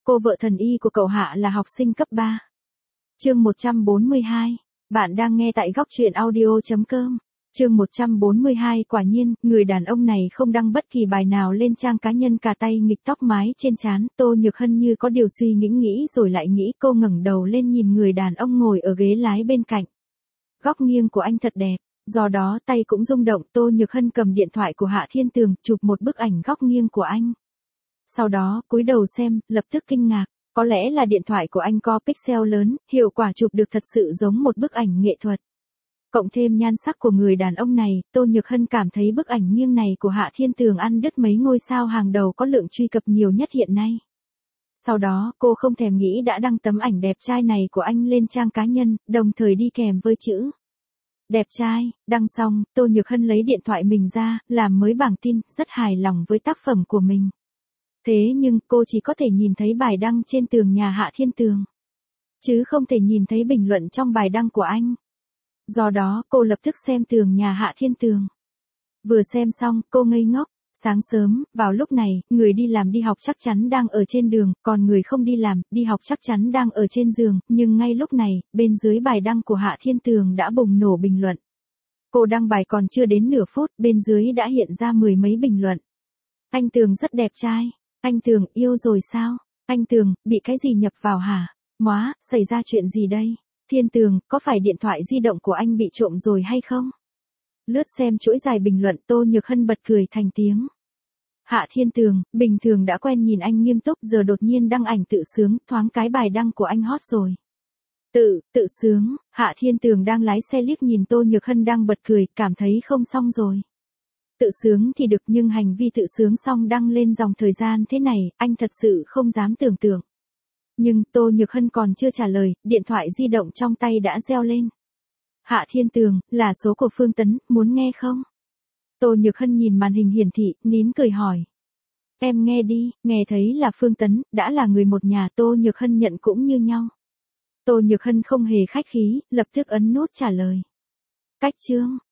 Cô vợ thần y của cậu Hạ là học sinh cấp 3. Chương 142. Bạn đang nghe tại góc truyện audio.com. Chương 142. Quả nhiên, người đàn ông này không đăng bất kỳ bài nào lên trang cá nhân, cả tay nghịch tóc mái trên trán. Tô Nhược Hân như có điều suy nghĩ rồi lại nghĩ, cô ngẩng đầu lên nhìn người đàn ông ngồi ở ghế lái bên cạnh. Góc nghiêng của anh thật đẹp, do đó tay cũng rung động. Tô Nhược Hân cầm điện thoại của Hạ Thiên Tường, chụp một bức ảnh góc nghiêng của anh. Sau đó, cúi đầu xem, lập tức kinh ngạc. Có lẽ là điện thoại của anh có pixel lớn, hiệu quả chụp được thật sự giống một bức ảnh nghệ thuật. Cộng thêm nhan sắc của người đàn ông này, Tô Nhược Hân cảm thấy bức ảnh nghiêng này của Hạ Thiên Tường ăn đứt mấy ngôi sao hàng đầu có lượng truy cập nhiều nhất hiện nay. Sau đó, cô không thèm nghĩ đã đăng tấm ảnh đẹp trai này của anh lên trang cá nhân, đồng thời đi kèm với chữ đẹp trai. Đăng xong, Tô Nhược Hân lấy điện thoại mình ra, làm mới bảng tin, rất hài lòng với tác phẩm của mình. Thế nhưng, cô chỉ có thể nhìn thấy bài đăng trên tường nhà Hạ Thiên Tường, chứ không thể nhìn thấy bình luận trong bài đăng của anh. Do đó, cô lập tức xem tường nhà Hạ Thiên Tường. Vừa xem xong, cô ngây ngốc. Sáng sớm, vào lúc này, người đi làm đi học chắc chắn đang ở trên đường, còn người không đi làm, đi học chắc chắn đang ở trên giường, nhưng ngay lúc này, bên dưới bài đăng của Hạ Thiên Tường đã bùng nổ bình luận. Cô đăng bài còn chưa đến nửa phút, bên dưới đã hiện ra mười mấy bình luận. Anh Tường rất đẹp trai. Anh Tường, yêu rồi sao? Anh Tường, bị cái gì nhập vào hả? Móa, xảy ra chuyện gì đây? Thiên Tường, có phải điện thoại di động của anh bị trộm rồi hay không? Lướt xem chuỗi dài bình luận, Tô Nhược Hân bật cười thành tiếng. Hạ Thiên Tường, bình thường đã quen nhìn anh nghiêm túc, giờ đột nhiên đăng ảnh tự sướng, thoáng cái bài đăng của anh hot rồi. Tự sướng. Hạ Thiên Tường đang lái xe liếc nhìn Tô Nhược Hân đang bật cười, cảm thấy không xong rồi. Tự sướng thì được, nhưng hành vi tự sướng xong đăng lên dòng thời gian thế này, anh thật sự không dám tưởng tượng. Nhưng, Tô Nhược Hân còn chưa trả lời, điện thoại di động trong tay đã reo lên. Hạ Thiên Tường, là số của Phương Tấn, muốn nghe không? Tô Nhược Hân nhìn màn hình hiển thị, nín cười hỏi. Em nghe đi. Nghe thấy là Phương Tấn, đã là người một nhà, Tô Nhược Hân nhận cũng như nhau. Tô Nhược Hân không hề khách khí, lập tức ấn nút trả lời. Cách chương.